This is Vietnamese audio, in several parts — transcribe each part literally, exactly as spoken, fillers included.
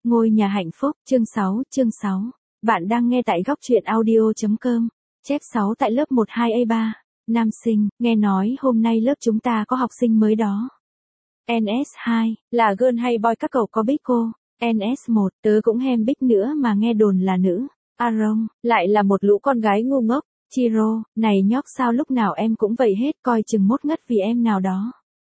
Ngôi nhà hạnh phúc, chương sáu, chương sáu. Bạn đang nghe tại góc truyện audio.com. Chép sáu tại lớp một hai A ba. Nam sinh, nghe nói hôm nay lớp chúng ta có học sinh mới đó. en ét hai, là girl hay boy các cậu có biết cô? en ét một, tớ cũng hem biết nữa mà nghe đồn là nữ. Aaron, lại là một lũ con gái ngu ngốc. Chiro, này nhóc sao lúc nào em cũng vậy hết, coi chừng mốt ngất vì em nào đó.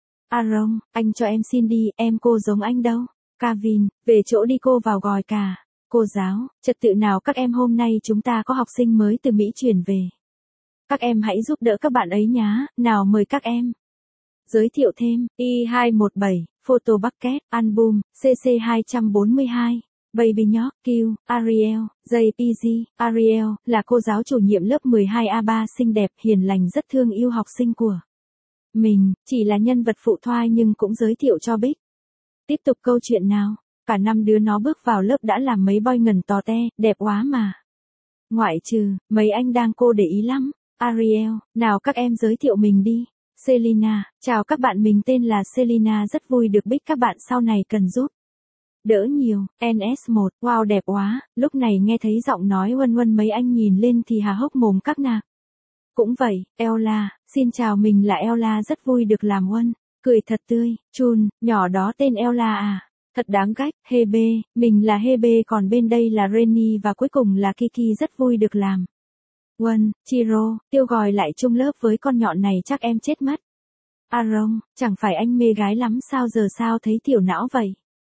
Aaron, anh cho em xin đi, em cô giống anh đâu. Kevin, về chỗ đi cô vào gòi cả. Cô giáo, trật tự nào các em hôm nay chúng ta có học sinh mới từ Mỹ chuyển về. Các em hãy giúp đỡ các bạn ấy nhá, nào mời các em. Giới thiệu thêm, i hai một bảy, Photo Bucket, Album, xê xê hai bốn hai. Baby nhóc, Q, Ariel, jay pê giê, Ariel, là cô giáo chủ nhiệm lớp mười hai A ba xinh đẹp, hiền lành rất thương yêu học sinh của mình, chỉ là nhân vật phụ thoại nhưng cũng giới thiệu cho Bích. Tiếp tục câu chuyện nào, cả năm đứa nó bước vào lớp đã làm mấy boy ngần tò te, đẹp quá mà. Ngoại trừ, mấy anh đang cô để ý lắm. Ariel, nào các em giới thiệu mình đi. Selina, chào các bạn, mình tên là Selina, rất vui được biết các bạn sau này cần giúp đỡ nhiều. en ét một, wow đẹp quá, lúc này nghe thấy giọng nói Huân Huân mấy anh nhìn lên thì há hốc mồm các nàng. Cũng vậy, Ella, xin chào mình là Ella, rất vui được làm Huân. Cười thật tươi, Chun, nhỏ đó tên Ella à, thật đáng ghét. Hebe, mình là Hebe, còn bên đây là Renny và cuối cùng là Kiki, rất vui được làm Huân. Chiro, Tiêu gọi lại chung lớp với con nhọn này chắc em chết mất. Aaron, chẳng phải anh mê gái lắm sao giờ sao thấy tiểu não vậy?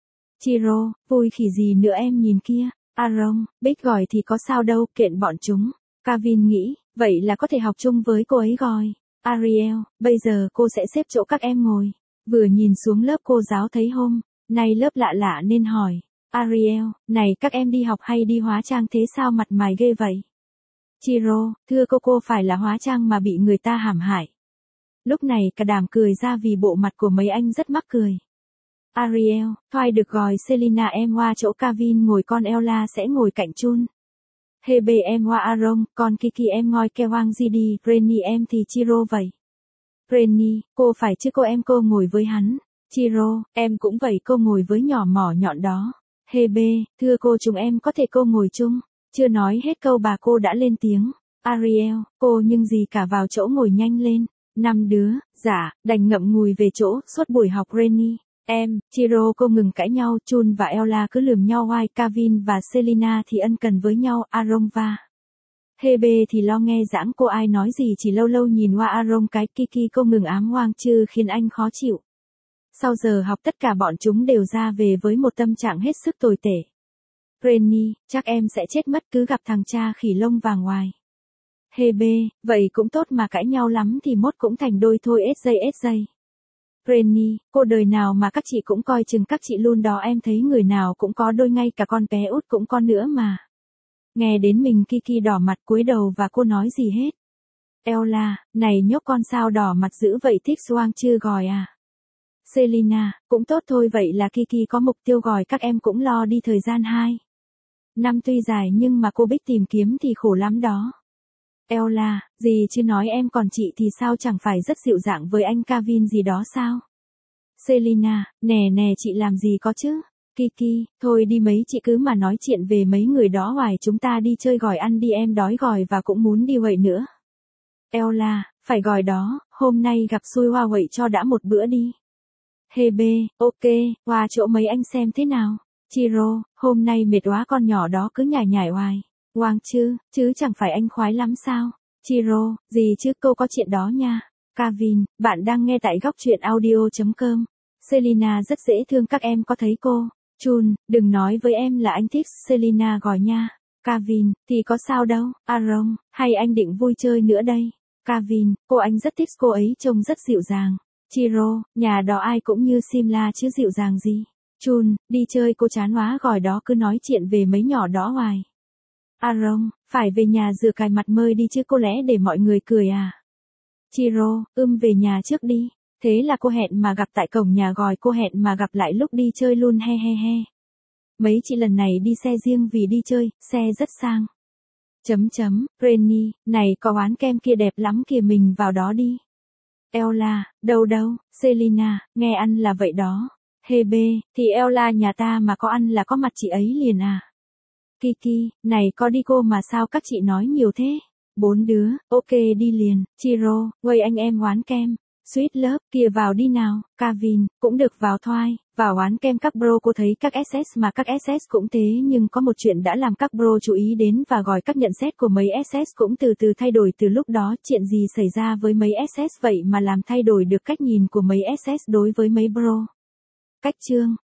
Chiro, vui khỉ gì nữa em nhìn kia. Aaron, Bích gọi thì có sao đâu, kiện bọn chúng. Kevin nghĩ, vậy là có thể học chung với cô ấy gọi. Ariel, bây giờ cô sẽ xếp chỗ các em ngồi. Vừa nhìn xuống lớp cô giáo thấy hôm nay lớp lạ lạ nên hỏi. Ariel, này các em đi học hay đi hóa trang thế sao mặt mày ghê vậy? Chiro, thưa cô cô phải là hóa trang mà bị người ta hãm hại. Lúc này cả đám cười ra vì bộ mặt của mấy anh rất mắc cười. Ariel, thoại được gọi Selina em qua chỗ Kevin ngồi, con Ella sẽ ngồi cạnh Chun. Hebe em qua Aaron, còn Kiki em ngồi Kewang Gidi, Renny em thì Chiro vậy. Renny, cô phải chứ cô em cô ngồi với hắn. Chiro, em cũng vậy cô ngồi với nhỏ mỏ nhọn đó. Hebe, thưa cô chúng em có thể cô ngồi chung. Chưa nói hết câu bà cô đã lên tiếng. Ariel, cô nhưng gì cả vào chỗ ngồi nhanh lên. Năm đứa, dạ, đành ngậm ngùi về chỗ, suốt buổi học Renny. Em, Chiro cô ngừng cãi nhau, Chun và Ella cứ lườm nhau hoài, Kevin và Selina thì ân cần với nhau, Aaron và Hebe thì lo nghe giảng cô ai nói gì chỉ lâu lâu nhìn qua Aaron cái. Kiki cô ngừng ám hoang chứ khiến anh khó chịu. Sau giờ học tất cả bọn chúng đều ra về với một tâm trạng hết sức tồi tệ. Renny, chắc em sẽ chết mất cứ gặp thằng cha khỉ lông vàng ngoài. Hebe, vậy cũng tốt mà cãi nhau lắm thì mốt cũng thành đôi thôi ét giây ét giây. Renny, cô đời nào mà các chị cũng coi chừng các chị luôn đó, em thấy người nào cũng có đôi, ngay cả con bé út cũng có nữa mà. Nghe đến mình Kiki đỏ mặt cúi đầu và cô nói gì hết. Ella, này nhóc con sao đỏ mặt dữ vậy, thích Swang chưa gọi à? Selina, cũng tốt thôi, vậy là Kiki có mục tiêu gọi các em cũng lo đi thời gian hai năm tuy dài nhưng mà cô Bích tìm kiếm thì khổ lắm đó. Ella, gì chứ nói em, còn chị thì sao, chẳng phải rất dịu dàng với anh Kevin gì đó sao? Selina, nè nè chị làm gì có chứ? Kiki, thôi đi mấy chị cứ mà nói chuyện về mấy người đó hoài, chúng ta đi chơi gọi ăn đi, em đói gọi và cũng muốn đi vậy nữa. Ella, phải gọi đó, hôm nay gặp xui hoa vậy cho đã một bữa đi. Hebe, ok, qua chỗ mấy anh xem thế nào. Chiro, hôm nay mệt quá, con nhỏ đó cứ nhảy nhảy hoài. Hoàng chứ, chứ chẳng phải anh khoái lắm sao? Chiro, gì chứ cô có chuyện đó nha. Kevin, bạn đang nghe tại góc truyện audio.com. Selina rất dễ thương, các em có thấy cô? Chun, đừng nói với em là anh thích Selina gọi nha. Kevin, thì có sao đâu. Aaron, hay anh định vui chơi nữa đây? Kevin, cô anh rất thích cô ấy, trông rất dịu dàng. Chiro, nhà đó ai cũng như Simla chứ dịu dàng gì. Chun, đi chơi cô chán hóa gọi đó, cứ nói chuyện về mấy nhỏ đó hoài. Aaron, phải về nhà rửa cài mặt mơi đi chứ cô lẽ để mọi người cười à? Chiro, ưm về nhà trước đi. Thế là cô hẹn mà gặp tại cổng nhà, gọi cô hẹn mà gặp lại lúc đi chơi luôn, he he he. Mấy chị lần này đi xe riêng vì đi chơi, xe rất sang. Chấm chấm, Renny, này có quán kem kia đẹp lắm kìa, mình vào đó đi. Ella, đâu đâu, Selina, nghe ăn là vậy đó. Hê bê, thì Ella nhà ta mà có ăn là có mặt chị ấy liền à. Kiki, này có đi cô mà sao các chị nói nhiều thế? Bốn đứa, ok đi liền. Chiro, quay anh em oán kem. Sweet Love, kìa vào đi nào. Kavin, cũng được vào thoai. Vào oán kem các bro, cô thấy các ét ét mà các ét ét cũng thế, nhưng có một chuyện đã làm các bro chú ý đến và gọi các nhận xét của mấy ét ét cũng từ từ thay đổi từ lúc đó. Chuyện gì xảy ra với mấy ét ét vậy mà làm thay đổi được cách nhìn của mấy ét ét đối với mấy bro? Cách chương